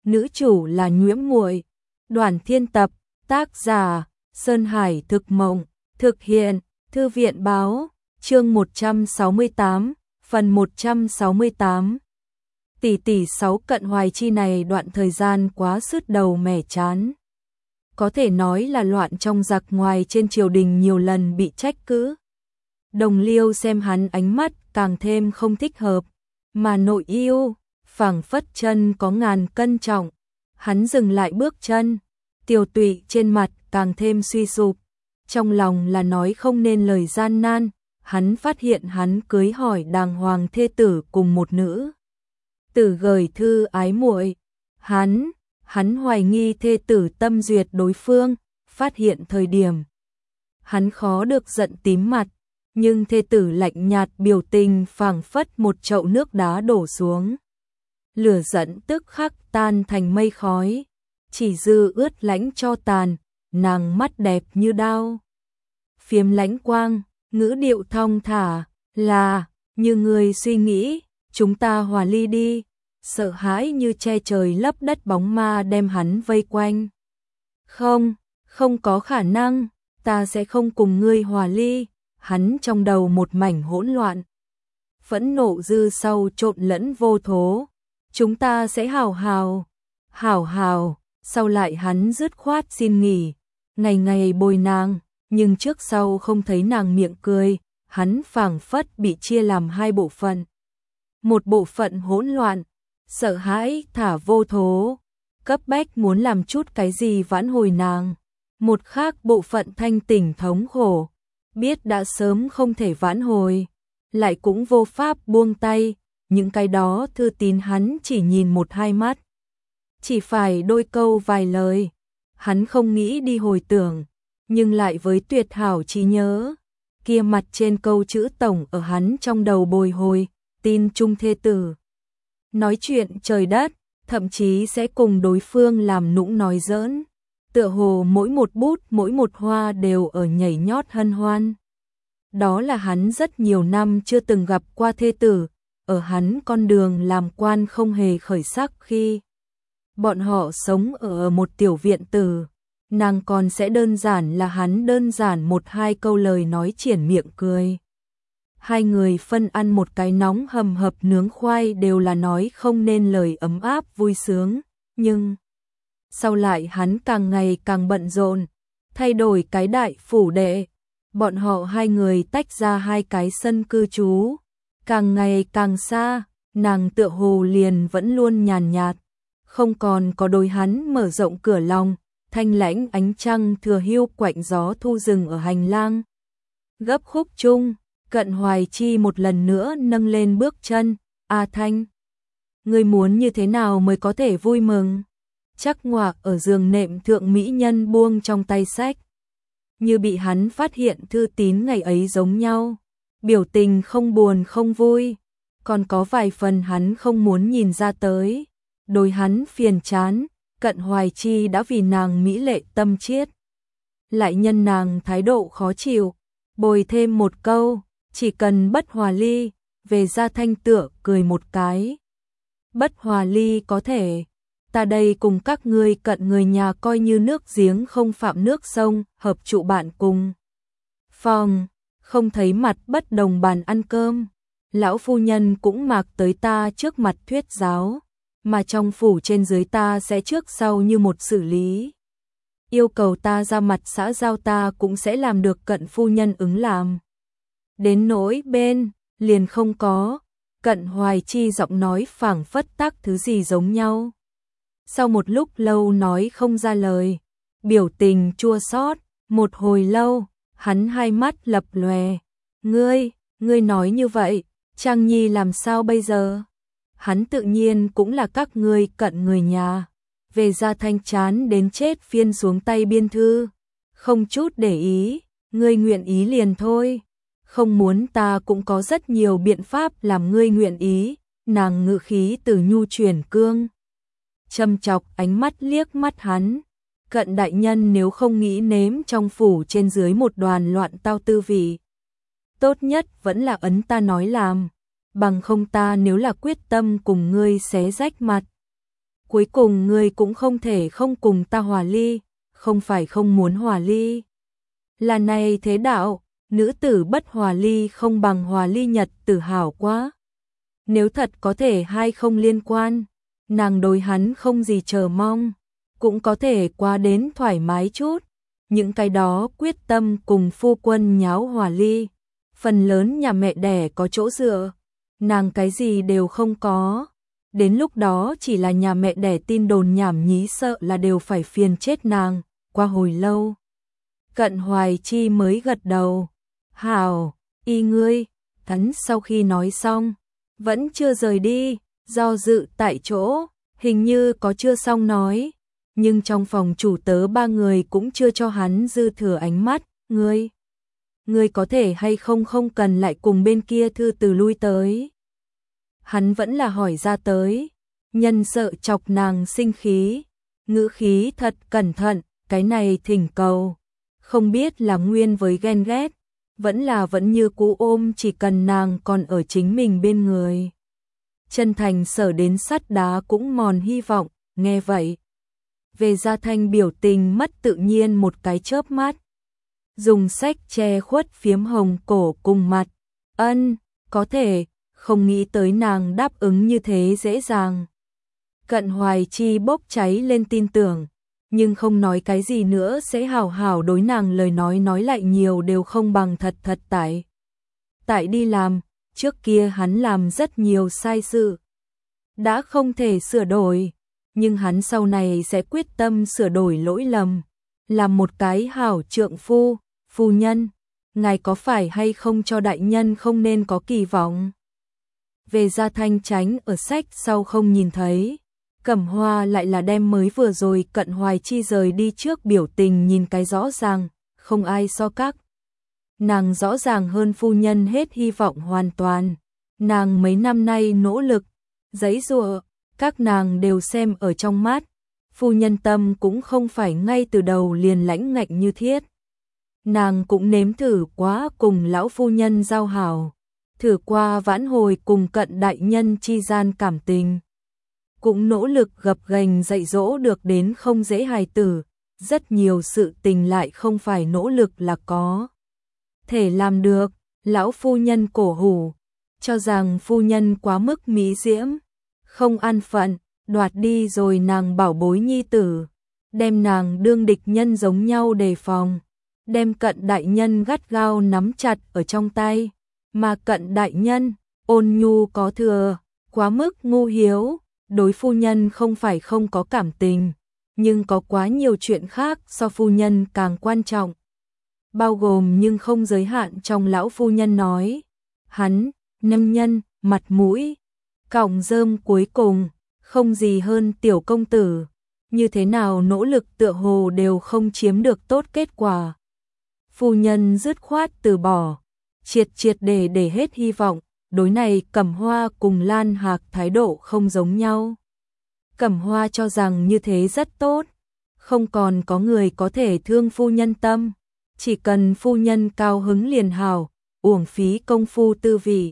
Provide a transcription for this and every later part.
nữ chủ là Nhuễm Muội. Đoàn Thiên Tập, tác giả Sơn Hải Thực Mộng, thực hiện Thư viện Báo, chương 168, phần 168. Tỷ 6 Cận Hoài Chi này đoạn thời gian quá sứt đầu mẻ chán. Có thể nói là loạn trong giặc ngoài, trên triều đình nhiều lần bị trách cứ. Đồng liêu xem hắn ánh mắt càng thêm không thích hợp, mà nội yêu, phảng phất chân có ngàn cân trọng. Hắn dừng lại bước chân, tiều tụy trên mặt càng thêm suy sụp. Trong lòng là nói không nên lời gian nan, hắn phát hiện hắn cưới hỏi đàng hoàng thê tử cùng một nữ tử gửi thư ái muội. Hắn hoài nghi thê tử tâm duyệt đối phương, phát hiện thời điểm hắn khó được giận tím mặt, nhưng thê tử lạnh nhạt, biểu tình phảng phất một chậu nước đá đổ xuống. Lửa giận tức khắc tan thành mây khói, chỉ dư ướt lánh cho tàn, nàng mắt đẹp như đao phiếm lánh quang, ngữ điệu thong thả, là, như người suy nghĩ, chúng ta hòa ly đi. Sợ hãi như che trời lấp đất bóng ma đem hắn vây quanh. Không có khả năng, ta sẽ không cùng ngươi hòa ly. Hắn trong đầu một mảnh hỗn loạn, phẫn nộ dư sau trộn lẫn vô thố. Chúng ta sẽ hảo hảo. Sau lại hắn dứt khoát xin nghỉ, ngày ngày bồi nàng, nhưng trước sau không thấy nàng miệng cười. Hắn phảng phất bị chia làm hai bộ phận. Một bộ phận hỗn loạn, sợ hãi thả vô thố, cấp bách muốn làm chút cái gì vãn hồi nàng. Một khác bộ phận thanh tỉnh thống khổ, biết đã sớm không thể vãn hồi, lại cũng vô pháp buông tay. Những cái đó thư tín hắn chỉ nhìn một hai mắt, chỉ phải đôi câu vài lời. Hắn không nghĩ đi hồi tưởng, nhưng lại với tuyệt hảo trí nhớ, kia mặt trên câu chữ tổng ở hắn trong đầu bồi hồi. Tin chung thê tử, nói chuyện trời đất, thậm chí sẽ cùng đối phương làm nũng nói giỡn, tựa hồ mỗi một bút mỗi một hoa đều ở nhảy nhót hân hoan. Đó là hắn rất nhiều năm chưa từng gặp qua thê tử, ở hắn con đường làm quan không hề khởi sắc khi bọn họ sống ở một tiểu viện tử, nàng còn sẽ đơn giản là hắn đơn giản một hai câu lời nói triển miệng cười. Hai người phân ăn một cái nóng hầm hập nướng khoai đều là nói không nên lời ấm áp vui sướng, nhưng sau lại hắn càng ngày càng bận rộn, thay đổi cái đại phủ đệ, bọn họ hai người tách ra hai cái sân cư trú, càng ngày càng xa, nàng tựa hồ liền vẫn luôn nhàn nhạt, không còn có đối hắn mở rộng cửa lòng. Thanh lãnh ánh trăng thừa hiu quạnh gió thu rừng ở hành lang gấp khúc chung. Cận Hoài Chi một lần nữa nâng lên bước chân. A Thanh, ngươi muốn như thế nào mới có thể vui mừng? Chắc ngoạc ở giường nệm thượng mỹ nhân buông trong tay sách, như bị hắn phát hiện thư tín ngày ấy giống nhau, biểu tình không buồn không vui, còn có vài phần hắn không muốn nhìn ra tới. Đối hắn phiền chán, Cận Hoài Chi đã vì nàng mỹ lệ tâm chiết, lại nhân nàng thái độ khó chịu, bồi thêm một câu. Chỉ cần bất hòa ly, về Gia Thanh tựa cười một cái. Bất hòa ly có thể, ta đây cùng các ngươi cận người nhà coi như nước giếng không phạm nước sông, hợp trụ bạn cùng phòng, không thấy mặt bất đồng bàn ăn cơm. Lão phu nhân cũng mặc tới ta trước mặt thuyết giáo, mà trong phủ trên dưới ta sẽ trước sau như một xử lý. Yêu cầu ta ra mặt xã giao ta cũng sẽ làm được, Cận phu nhân ứng làm. Đến nỗi bên, liền không có. Cận Hoài Chi giọng nói phảng phất tắc thứ gì giống nhau. Sau một lúc lâu nói không ra lời, biểu tình chua xót, một hồi lâu, hắn hai mắt lập lòe. Ngươi nói như vậy, Trang Nhi làm sao bây giờ? Hắn tự nhiên cũng là các ngươi cận người nhà. Về Gia Thanh chán đến chết phiên xuống tay biên thư, không chút để ý, ngươi nguyện ý liền thôi. Không muốn ta cũng có rất nhiều biện pháp làm ngươi nguyện ý. Nàng ngự khí từ nhu chuyển cương châm chọc, ánh mắt liếc mắt hắn. Cận đại nhân nếu không nghĩ nếm trong phủ trên dưới một đoàn loạn tao tư vị, tốt nhất vẫn là ấn ta nói làm, bằng không ta nếu là quyết tâm cùng ngươi xé rách mặt, cuối cùng ngươi cũng không thể không cùng ta hòa ly, không phải không muốn hòa ly. Là này thế đạo, nữ tử bất hòa ly không bằng hòa ly nhật tử hảo quá. Nếu thật có thể hai không liên quan, nàng đối hắn không gì chờ mong, cũng có thể qua đến thoải mái chút. Những cái đó quyết tâm cùng phu quân nháo hòa ly, phần lớn nhà mẹ đẻ có chỗ dựa, nàng cái gì đều không có. Đến lúc đó chỉ là nhà mẹ đẻ tin đồn nhảm nhí sợ là đều phải phiền chết nàng. Qua hồi lâu, Cận Hoài Chi mới gật đầu. Hảo, y ngươi. Hắn sau khi nói xong, vẫn chưa rời đi, do dự tại chỗ, hình như có chưa xong nói. Nhưng trong phòng chủ tớ ba người cũng chưa cho hắn dư thừa ánh mắt. Ngươi có thể hay không không cần lại cùng bên kia thư từ lui tới. Hắn vẫn là hỏi ra tới, nhân sợ chọc nàng sinh khí, ngữ khí thật cẩn thận, cái này thỉnh cầu. Không biết là nguyên với ghen ghét, vẫn như cũ ôm chỉ cần nàng còn ở chính mình bên người. Chân thành sở đến sắt đá cũng mòn hy vọng, nghe vậy. Về Gia Thanh biểu tình mất tự nhiên một cái chớp mắt. Dùng sách che khuất phiếm hồng cổ cùng mặt. Có thể, không nghĩ tới nàng đáp ứng như thế dễ dàng. Cận Hoài Chi bốc cháy lên tin tưởng, nhưng không nói cái gì nữa sẽ hảo hảo đối nàng lời nói lại nhiều đều không bằng thật tại đi làm, trước kia hắn làm rất nhiều sai sự. Đã không thể sửa đổi, nhưng hắn sau này sẽ quyết tâm sửa đổi lỗi lầm, làm một cái hảo trượng phu, phu nhân. Ngài có phải hay không cho đại nhân không nên có kỳ vọng? Về Gia Thanh tránh ở sách sau không nhìn thấy. Cẩm Hoa lại là đem mới vừa rồi Cận Hoài Chi rời đi trước biểu tình nhìn cái rõ ràng, không ai so các. Nàng rõ ràng hơn phu nhân hết hy vọng hoàn toàn. Nàng mấy năm nay nỗ lực, giãy giụa, các nàng đều xem ở trong mắt. Phu nhân tâm cũng không phải ngay từ đầu liền lãnh ngạnh như thiết. Nàng cũng nếm thử quá cùng lão phu nhân giao hảo, thử qua vãn hồi cùng Cận đại nhân chi gian cảm tình. Cũng nỗ lực gập ghềnh dạy dỗ được đến không dễ hài tử, rất nhiều sự tình lại không phải nỗ lực là có thể làm được. Lão phu nhân cổ hủ, cho rằng phu nhân quá mức mỹ diễm, không an phận, đoạt đi rồi nàng bảo bối nhi tử, đem nàng đương địch nhân giống nhau đề phòng, đem Cận đại nhân gắt gao nắm chặt ở trong tay, mà Cận đại nhân ôn nhu có thừa, quá mức ngu hiếu. Đối phu nhân không phải không có cảm tình, nhưng có quá nhiều chuyện khác so phu nhân càng quan trọng. Bao gồm nhưng không giới hạn trong lão phu nhân nói. Hắn, nam nhân, mặt mũi, cọng rơm cuối cùng, không gì hơn tiểu công tử. Như thế nào nỗ lực tựa hồ đều không chiếm được tốt kết quả. Phu nhân dứt khoát từ bỏ, triệt để hết hy vọng. Đối này Cẩm Hoa cùng Lan Hạc thái độ không giống nhau. Cẩm Hoa cho rằng như thế rất tốt, không còn có người có thể thương phu nhân tâm, chỉ cần phu nhân cao hứng liền hảo, uổng phí công phu tư vị.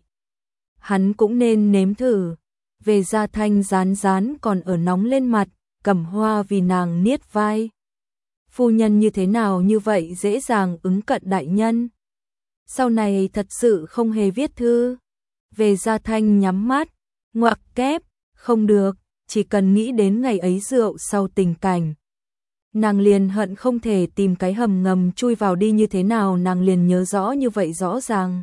Hắn cũng nên nếm thử. Về Gia Thanh rán còn ở nóng lên mặt, Cẩm Hoa vì nàng niết vai. Phu nhân như thế nào như vậy dễ dàng ứng Cận đại nhân. Sau này thật sự không hề viết thư. Về Gia Thanh nhắm mắt, ngoặc kép, không được, chỉ cần nghĩ đến ngày ấy rượu sau tình cảnh. Nàng liền hận không thể tìm cái hầm ngầm chui vào đi, như thế nào nàng liền nhớ rõ như vậy rõ ràng.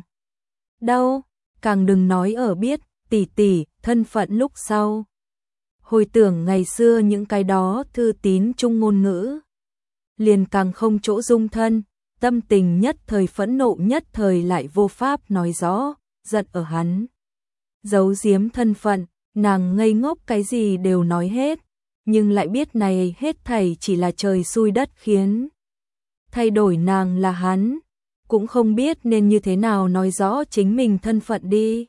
Đâu, càng đừng nói ở biết, tỷ thân phận lúc sau. Hồi tưởng ngày xưa những cái đó thư tín chung ngôn ngữ. Liền càng không chỗ dung thân, tâm tình nhất thời phẫn nộ nhất thời lại vô pháp nói rõ. Giận ở hắn, giấu giếm thân phận, nàng ngây ngốc cái gì đều nói hết, nhưng lại biết này hết thảy chỉ là trời xui đất khiến. Thay đổi nàng là hắn, cũng không biết nên như thế nào nói rõ chính mình thân phận đi.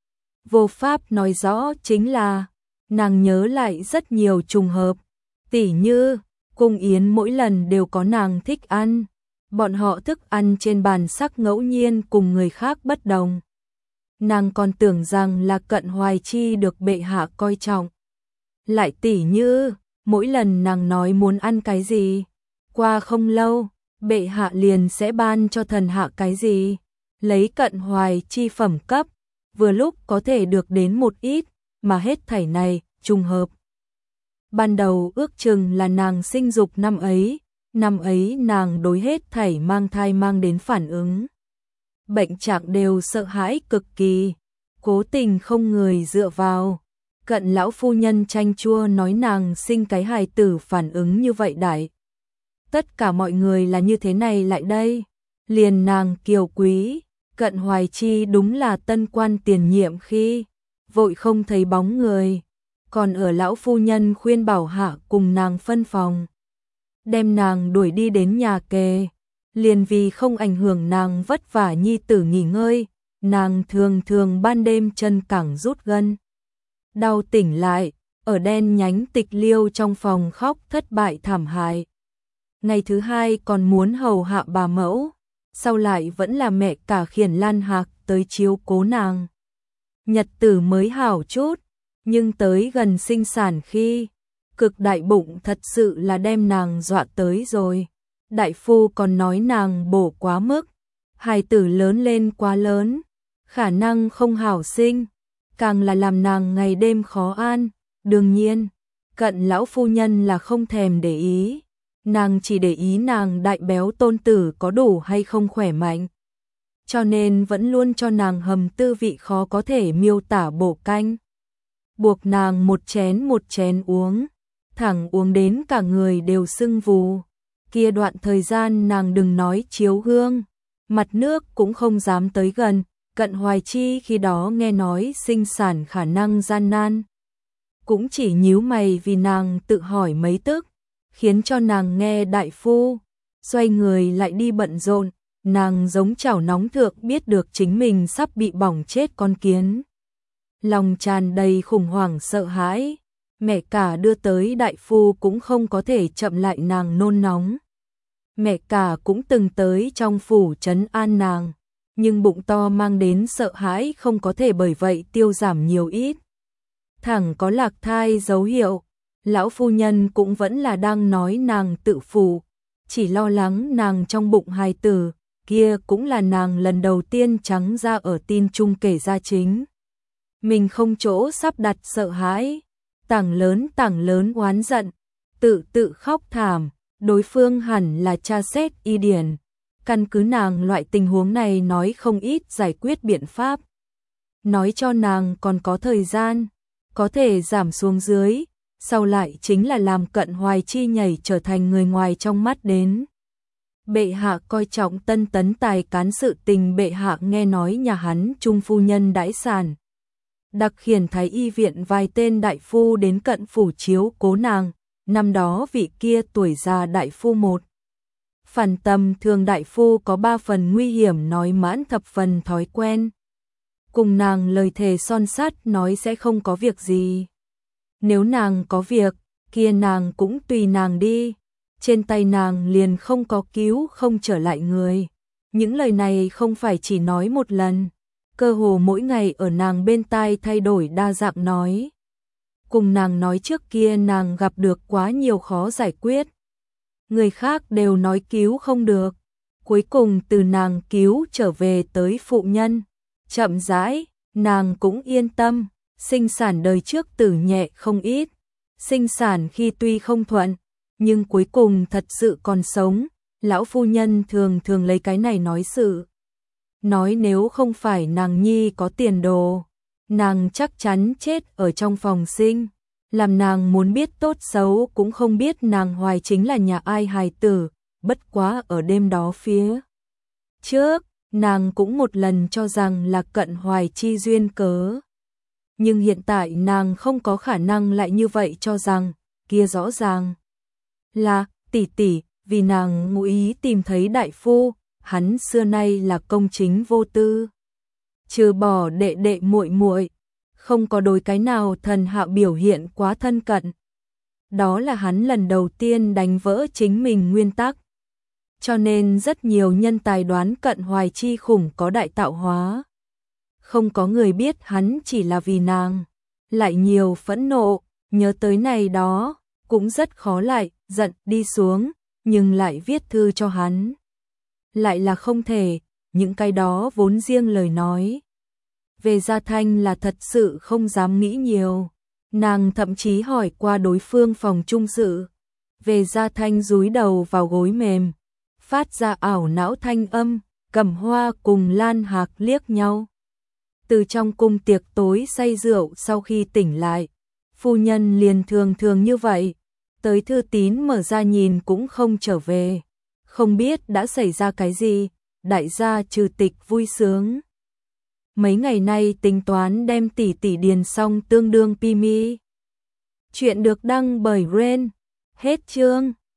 Vô pháp nói rõ chính là, nàng nhớ lại rất nhiều trùng hợp, tỉ như, cung yến mỗi lần đều có nàng thích ăn, bọn họ thức ăn trên bàn sắc ngẫu nhiên cùng người khác bất đồng. Nàng còn tưởng rằng là Cận Hoài Chi được bệ hạ coi trọng. Lại tỉ như, mỗi lần nàng nói muốn ăn cái gì, qua không lâu, bệ hạ liền sẽ ban cho thần hạ cái gì, lấy Cận Hoài chi phẩm cấp, vừa lúc có thể được đến một ít, mà hết thảy này, trùng hợp. Ban đầu ước chừng là nàng sinh dục năm ấy nàng đối hết thảy mang thai mang đến phản ứng. Bệnh trạng đều sợ hãi cực kỳ, cố tình không người dựa vào. Cận lão phu nhân chanh chua nói nàng sinh cái hài tử phản ứng như vậy đại. Tất cả mọi người là như thế này lại đây. Liền nàng kiều quý, Cận Hoài Chi đúng là tân quan tiền nhiệm khi, vội không thấy bóng người. Còn ở lão phu nhân khuyên bảo hạ cùng nàng phân phòng. Đem nàng đuổi đi đến nhà kề. Liền vì không ảnh hưởng nàng vất vả nhi tử nghỉ ngơi, nàng thường thường ban đêm chân cẳng rút gân. Đau tỉnh lại, ở đen nhánh tịch liêu trong phòng khóc thất bại thảm hại. Ngày thứ hai còn muốn hầu hạ bà mẫu, sau lại vẫn là mẹ cả khiển Lan Hạc tới chiếu cố nàng. Nhật tử mới hảo chút, nhưng tới gần sinh sản khi, cực đại bụng thật sự là đem nàng dọa tới rồi. Đại phu còn nói nàng bổ quá mức, hài tử lớn lên quá lớn, khả năng không hảo sinh, càng là làm nàng ngày đêm khó an. Đương nhiên, Cận lão phu nhân là không thèm để ý, nàng chỉ để ý nàng đại béo tôn tử có đủ hay không khỏe mạnh. Cho nên vẫn luôn cho nàng hầm tư vị khó có thể miêu tả bổ canh. Buộc nàng một chén uống, thẳng uống đến cả người đều sưng vù. Kia đoạn thời gian nàng đừng nói chiếu gương, mặt nước cũng không dám tới gần. Cận Hoài Chi khi đó nghe nói sinh sản khả năng gian nan, cũng chỉ nhíu mày vì nàng tự hỏi mấy tức, khiến cho nàng nghe đại phu, xoay người lại đi bận rộn. Nàng giống chảo nóng thượng biết được chính mình sắp bị bỏng chết con kiến. Lòng tràn đầy khủng hoảng sợ hãi, mẹ cả đưa tới đại phu cũng không có thể chậm lại nàng nôn nóng. Mẹ cả cũng từng tới trong phủ trấn an nàng, nhưng bụng to mang đến sợ hãi không có thể bởi vậy tiêu giảm nhiều ít. Thẳng có lạc thai dấu hiệu, lão phu nhân cũng vẫn là đang nói nàng tự phụ, chỉ lo lắng nàng trong bụng hài tử, kia cũng là nàng lần đầu tiên trắng ra ở tin chung kể ra chính. Mình không chỗ sắp đặt sợ hãi, tảng lớn oán giận, tự khóc thảm, đối phương hẳn là tra xét y điển. Căn cứ nàng loại tình huống này nói không ít giải quyết biện pháp. Nói cho nàng còn có thời gian, có thể giảm xuống dưới, sau lại chính là làm Cận Hoài Chi nhảy trở thành người ngoài trong mắt đến. Bệ hạ coi trọng tân tấn tài cán sự tình, bệ hạ nghe nói nhà hắn trung phu nhân đãi sản. Đặc khiển thái y viện vài tên đại phu đến cận phủ chiếu cố nàng, năm đó vị kia tuổi già đại phu một. Phần tầm thường đại phu có 3 phần nguy hiểm nói mãn thập phần thói quen. Cùng nàng lời thề son sắt nói sẽ không có việc gì. Nếu nàng có việc, kia nàng cũng tùy nàng đi. Trên tay nàng liền không có cứu không trở lại người. Những lời này không phải chỉ nói một lần, cơ hồ mỗi ngày ở nàng bên tai thay đổi đa dạng nói. Cùng nàng nói trước kia nàng gặp được quá nhiều khó giải quyết. Người khác đều nói cứu không được. Cuối cùng từ nàng cứu trở về tới phụ nhân. Chậm rãi, nàng cũng yên tâm. Sinh sản đời trước tử nhẹ không ít. Sinh sản khi tuy không thuận, nhưng cuối cùng thật sự còn sống. Lão phu nhân thường thường lấy cái này nói sự. Nói nếu không phải nàng nhi có tiền đồ, nàng chắc chắn chết ở trong phòng sinh. Làm nàng muốn biết tốt xấu cũng không biết nàng hoài chính là nhà ai hài tử. Bất quá ở đêm đó phía trước, nàng cũng một lần cho rằng là Cận Hoài Chi duyên cớ. Nhưng hiện tại nàng không có khả năng lại như vậy cho rằng, kia rõ ràng là tỷ tỷ, vì nàng ngụ ý tìm thấy đại phu, hắn xưa nay là công chính vô tư. Trừ bỏ đệ đệ muội muội, không có đối cái nào thần hạ biểu hiện quá thân cận. Đó là hắn lần đầu tiên đánh vỡ chính mình nguyên tắc. Cho nên rất nhiều nhân tài đoán Cận Hoài Chi khủng có đại tạo hóa. Không có người biết hắn chỉ là vì nàng. Lại nhiều phẫn nộ, nhớ tới này đó, cũng rất khó lại giận đi xuống, nhưng lại viết thư cho hắn. Lại là không thể, những cái đó vốn riêng lời nói. Về Gia Thanh là thật sự không dám nghĩ nhiều. Nàng thậm chí hỏi qua đối phương phòng trung sự. Về Gia Thanh dúi đầu vào gối mềm, phát ra ảo não thanh âm, Cẩm Hoa cùng Lan Hạc liếc nhau. Từ trong cung tiệc tối say rượu sau khi tỉnh lại, phu nhân liền thường thường như vậy, tới thư tín mở ra nhìn cũng không trở về. Không biết đã xảy ra cái gì, đại gia trừ tịch vui sướng. Mấy ngày nay tính toán đem tỷ tỷ điền xong tương đương Pimi. Chuyện được đăng bởi Ren. Hết chương.